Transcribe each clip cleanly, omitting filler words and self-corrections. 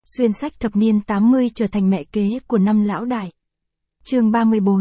Xuyên sách thập niên 80 trở thành mẹ kế của năm lão đại. Chương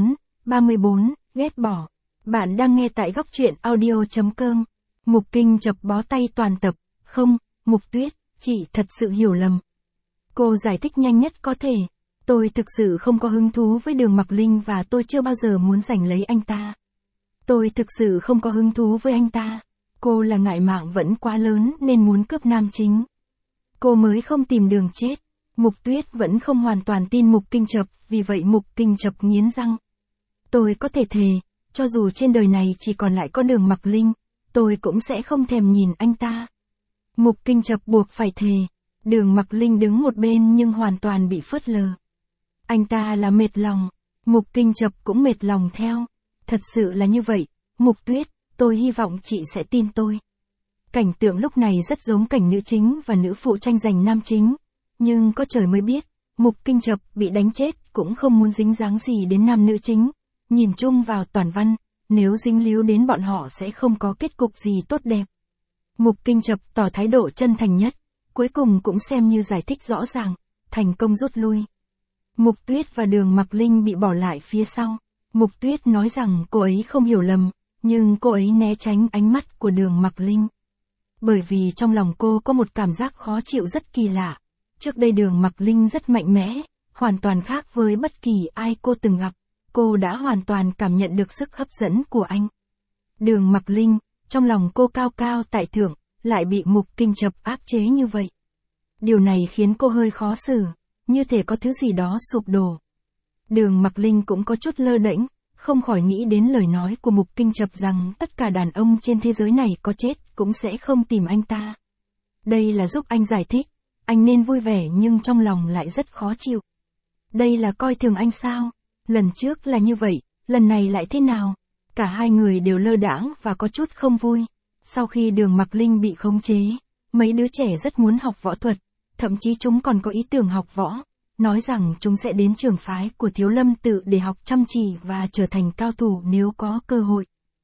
34, ghét bỏ. Bạn đang nghe tại góc truyện audio.com. Mục Kinh Chập bó tay toàn tập, không, Mục Tuyết, chị thật sự hiểu lầm. Cô giải thích nhanh nhất có thể. Tôi thực sự không có hứng thú với Đường Mặc Linh và tôi chưa bao giờ muốn giành lấy anh ta. Tôi thực sự không có hứng thú với anh ta. Cô là ngại mạng vẫn quá lớn nên muốn cướp nam chính. Cô mới không tìm đường chết. Mục Tuyết vẫn không hoàn toàn tin Mục Kinh Chập, vì vậy Mục Kinh Chập nghiến răng. Tôi có thể thề, cho dù trên đời này chỉ còn lại có Đường Mặc Linh, tôi cũng sẽ không thèm nhìn anh ta. Mục Kinh Chập buộc phải thề. Đường Mặc Linh đứng một bên nhưng hoàn toàn bị phớt lờ. Anh ta là mệt lòng. Mục Kinh Chập cũng mệt lòng theo. Thật sự là như vậy, Mục Tuyết, tôi hy vọng chị sẽ tin tôi. Cảnh tượng lúc này rất giống cảnh nữ chính và nữ phụ tranh giành nam chính. Nhưng có trời mới biết, Mục Kinh Chập bị đánh chết cũng không muốn dính dáng gì đến nam nữ chính. Nhìn chung vào toàn văn, nếu dính líu đến bọn họ sẽ không có kết cục gì tốt đẹp. Mục Kinh Chập tỏ thái độ chân thành nhất, cuối cùng cũng xem như giải thích rõ ràng, thành công rút lui. Mục Tuyết và Đường Mặc Linh bị bỏ lại phía sau. Mục Tuyết nói rằng cô ấy không hiểu lầm, nhưng cô ấy né tránh ánh mắt của Đường Mặc Linh. Bởi vì trong lòng cô có một cảm giác khó chịu rất kỳ lạ. Trước đây Đường Mặc Linh rất mạnh mẽ, hoàn toàn khác với bất kỳ ai cô từng gặp. Cô đã hoàn toàn cảm nhận được sức hấp dẫn của anh. Đường Mặc Linh, trong lòng cô cao cao tại thượng, lại bị Mục Kinh Chập áp chế như vậy. Điều này khiến cô hơi khó xử, như thể có thứ gì đó sụp đổ. Đường Mặc Linh cũng có chút lơ đễnh, không khỏi nghĩ đến lời nói của Mục Kinh Chập rằng tất cả đàn ông trên thế giới này có chết cũng sẽ không tìm anh ta. Đây là giúp anh giải thích, anh nên vui vẻ nhưng trong lòng lại rất khó chịu. Đây là coi thường anh sao? Lần trước là như vậy, lần này lại thế nào? Cả hai người đều lơ đãng và có chút không vui. Sau khi Đường Mặc Linh bị khống chế, mấy đứa trẻ rất muốn học võ thuật, thậm chí chúng còn có ý tưởng học võ, nói rằng chúng sẽ đến trường phái của Thiếu Lâm Tự để học chăm chỉ và trở thành cao thủ nếu có cơ hội.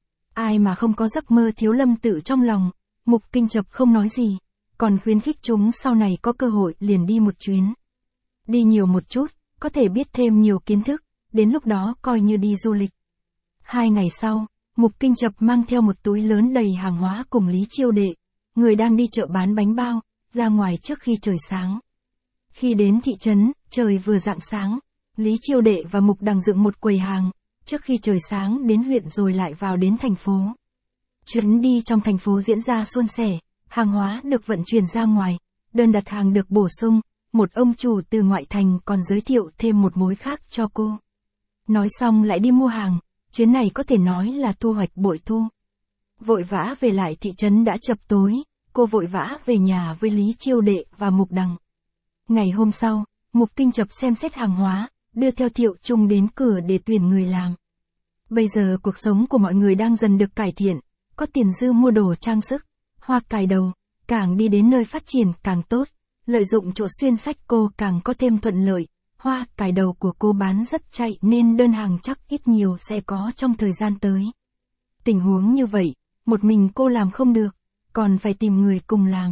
Ai mà không có giấc mơ Thiếu Lâm Tự trong lòng. Mục Kinh Chập không nói gì, còn khuyến khích chúng sau này có cơ hội liền đi một chuyến. Đi nhiều một chút, có thể biết thêm nhiều kiến thức, đến lúc đó coi như đi du lịch. 2 ngày sau, Mục Kinh Chập mang theo một túi lớn đầy hàng hóa cùng Lý Chiêu Đệ, người đang đi chợ bán bánh bao, ra ngoài trước khi trời sáng. Khi đến thị trấn, trời vừa rạng sáng, Lý Chiêu Đệ và Mục Đằng dựng một quầy hàng, trước khi trời sáng đến huyện rồi lại vào đến thành phố. Chuyến đi trong thành phố diễn ra suôn sẻ, hàng hóa được vận chuyển ra ngoài, đơn đặt hàng được bổ sung, một ông chủ từ ngoại thành còn giới thiệu thêm một mối khác cho cô. Nói xong lại đi mua hàng, chuyến này có thể nói là thu hoạch bội thu. Vội vã về lại thị trấn đã chập tối, cô vội vã về nhà với Lý Chiêu Đệ và Mục Đằng. Ngày hôm sau, Mục Kinh Chập xem xét hàng hóa, đưa theo Thiệu Trung đến cửa để tuyển người làm. Bây giờ cuộc sống của mọi người đang dần được cải thiện, có tiền dư mua đồ trang sức, hoa cài đầu, càng đi đến nơi phát triển càng tốt, lợi dụng chỗ xuyên sách cô càng có thêm thuận lợi, hoa cài đầu của cô bán rất chạy nên đơn hàng chắc ít nhiều sẽ có trong thời gian tới. Tình huống như vậy, một mình cô làm không được, còn phải tìm người cùng làm.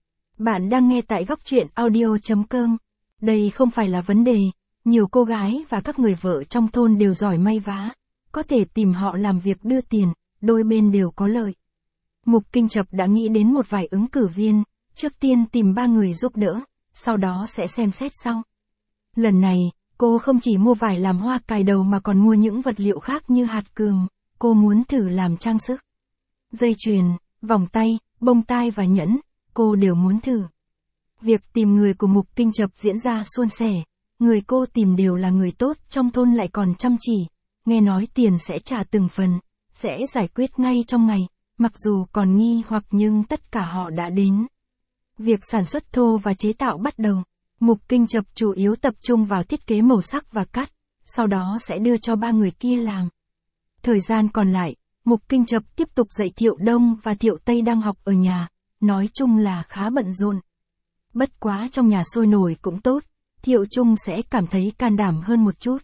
Bạn đang nghe tại góc truyện audio.com. Đây không phải là vấn đề, nhiều cô gái và các người vợ trong thôn đều giỏi may vá, có thể tìm họ làm việc đưa tiền, đôi bên đều có lợi. Mục Kinh Chập đã nghĩ đến một vài ứng cử viên, trước tiên tìm 3 người giúp đỡ, sau đó sẽ xem xét sau. Lần này, cô không chỉ mua vải làm hoa cài đầu mà còn mua những vật liệu khác như hạt cườm, cô muốn thử làm trang sức. Dây chuyền, vòng tay, bông tai và nhẫn, cô đều muốn thử. Việc tìm người của Mục Kinh Chập diễn ra suôn sẻ, người cô tìm đều là người tốt trong thôn lại còn chăm chỉ, nghe nói tiền sẽ trả từng phần, sẽ giải quyết ngay trong ngày, mặc dù còn nghi hoặc nhưng tất cả họ đã đến. Việc sản xuất thô và chế tạo bắt đầu. Mục Kinh Chập chủ yếu tập trung vào thiết kế màu sắc và cắt, sau đó sẽ đưa cho 3 người kia làm. Thời gian còn lại, Mục Kinh Chập tiếp tục dạy Thiệu Đông và Thiệu Tây đang học ở nhà, nói chung là khá bận rộn. Bất quá trong nhà sôi nổi cũng tốt, Thiệu Trung sẽ cảm thấy can đảm hơn một chút.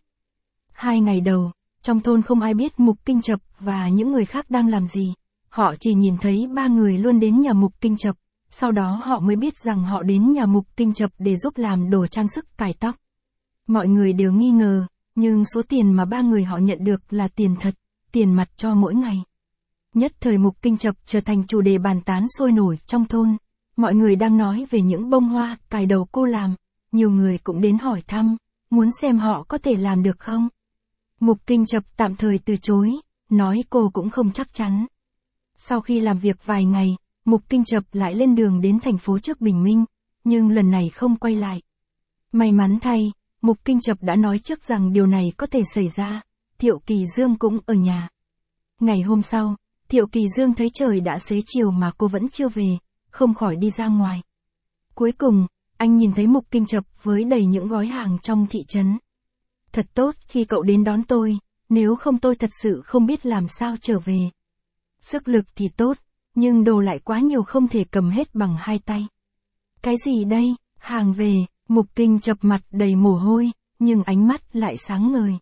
2 ngày đầu, trong thôn không ai biết Mục Kinh Chập và những người khác đang làm gì, họ chỉ nhìn thấy 3 người luôn đến nhà Mục Kinh Chập, sau đó họ mới biết rằng họ đến nhà Mục Kinh Chập để giúp làm đồ trang sức cài tóc. Mọi người đều nghi ngờ, nhưng số tiền mà ba người họ nhận được là tiền thật, tiền mặt cho mỗi ngày. Nhất thời Mục Kinh Chập trở thành chủ đề bàn tán sôi nổi trong thôn. Mọi người đang nói về những bông hoa cài đầu cô làm, nhiều người cũng đến hỏi thăm, muốn xem họ có thể làm được không. Mục Kinh Chập tạm thời từ chối, nói cô cũng không chắc chắn. Sau khi làm việc vài ngày, Mục Kinh Chập lại lên đường đến thành phố trước bình minh, nhưng lần này không quay lại. May mắn thay, Mục Kinh Chập đã nói trước rằng điều này có thể xảy ra, Thiệu Kỳ Dương cũng ở nhà. Ngày hôm sau, Thiệu Kỳ Dương thấy trời đã xế chiều mà cô vẫn chưa về, không khỏi đi ra ngoài. Cuối cùng, anh nhìn thấy Mục Kinh Chập với đầy những gói hàng trong thị trấn. Thật tốt khi cậu đến đón tôi, nếu không tôi thật sự không biết làm sao trở về. Sức lực thì tốt, nhưng đồ lại quá nhiều không thể cầm hết bằng hai tay. Cái gì đây, hàng về, Mục Kinh Chập mặt đầy mồ hôi, nhưng ánh mắt lại sáng ngời.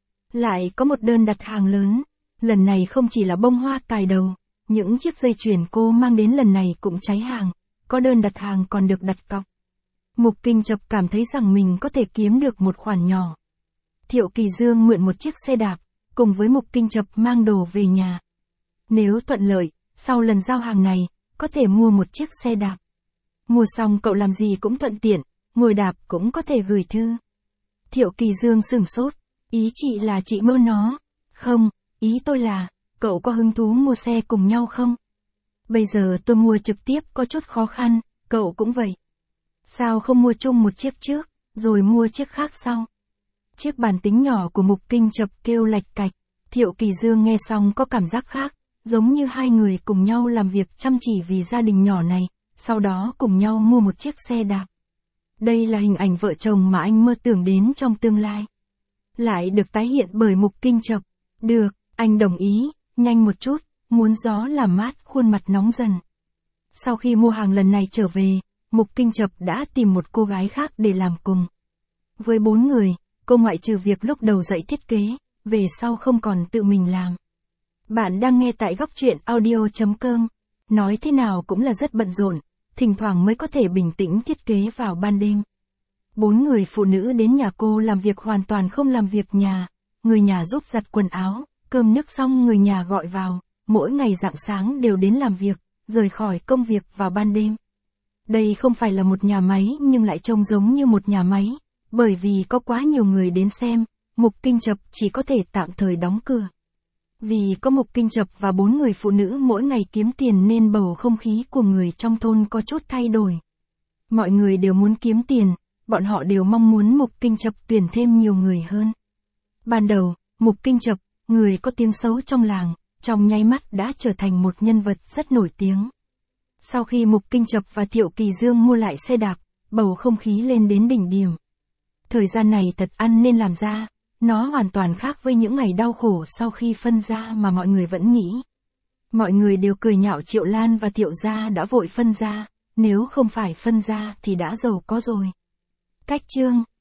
Lại có một đơn đặt hàng lớn, lần này không chỉ là bông hoa cài đầu, những chiếc dây chuyền cô mang đến lần này cũng cháy hàng, có đơn đặt hàng còn được đặt cọc. Mục Kinh Chập cảm thấy rằng mình có thể kiếm được một khoản nhỏ. Thiệu Kỳ Dương mượn một chiếc xe đạp, cùng với Mục Kinh Chập mang đồ về nhà. Nếu thuận lợi, sau lần giao hàng này, có thể mua một chiếc xe đạp. Mua xong cậu làm gì cũng thuận tiện, ngồi đạp cũng có thể gửi thư. Thiệu Kỳ Dương sửng sốt, ý chị là chị mơ nó. Không, ý tôi là, cậu có hứng thú mua xe cùng nhau không? Bây giờ tôi mua trực tiếp có chút khó khăn, cậu cũng vậy. Sao không mua chung một chiếc trước, rồi mua chiếc khác sau? Chiếc bàn tính nhỏ của Mục Kinh Chập kêu lạch cạch, Thiệu Kỳ Dương nghe xong có cảm giác khác, giống như hai người cùng nhau làm việc chăm chỉ vì gia đình nhỏ này, sau đó cùng nhau mua một chiếc xe đạp. Đây là hình ảnh vợ chồng mà anh mơ tưởng đến trong tương lai. Lại được tái hiện bởi Mục Kinh Chập. Được, anh đồng ý, nhanh một chút, muốn gió làm mát khuôn mặt nóng dần. Sau khi mua hàng lần này trở về, Mục Kinh Chập đã tìm một cô gái khác để làm cùng. Với 4 người, cô ngoại trừ việc lúc đầu dạy thiết kế, về sau không còn tự mình làm. Bạn đang nghe tại góc truyện audio.com. Nói thế nào cũng là rất bận rộn, thỉnh thoảng mới có thể bình tĩnh thiết kế vào ban đêm. 4 người phụ nữ đến nhà cô làm việc hoàn toàn không làm việc nhà, người nhà giúp giặt quần áo, cơm nước xong người nhà gọi vào, mỗi ngày rạng sáng đều đến làm việc, rời khỏi công việc vào ban đêm. Đây không phải là một nhà máy nhưng lại trông giống như một nhà máy, bởi vì có quá nhiều người đến xem, Mục Kinh Chập chỉ có thể tạm thời đóng cửa. Vì có Mục Kinh Chập và 4 người phụ nữ mỗi ngày kiếm tiền nên bầu không khí của người trong thôn có chút thay đổi. Mọi người đều muốn kiếm tiền, bọn họ đều mong muốn Mục Kinh Chập tuyển thêm nhiều người hơn. Ban đầu, Mục Kinh Chập, người có tiếng xấu trong làng, trong nháy mắt đã trở thành một nhân vật rất nổi tiếng. Sau khi Mục Kinh Chập và Thiệu Kỳ Dương mua lại xe đạp, bầu không khí lên đến đỉnh điểm. Thời gian này thật ăn nên làm ra, nó hoàn toàn khác với những ngày đau khổ sau khi phân ra mà mọi người vẫn nghĩ. Mọi người đều cười nhạo Triệu Lan và Thiệu gia đã vội phân ra, nếu không phải phân ra thì đã giàu có rồi. Cách chương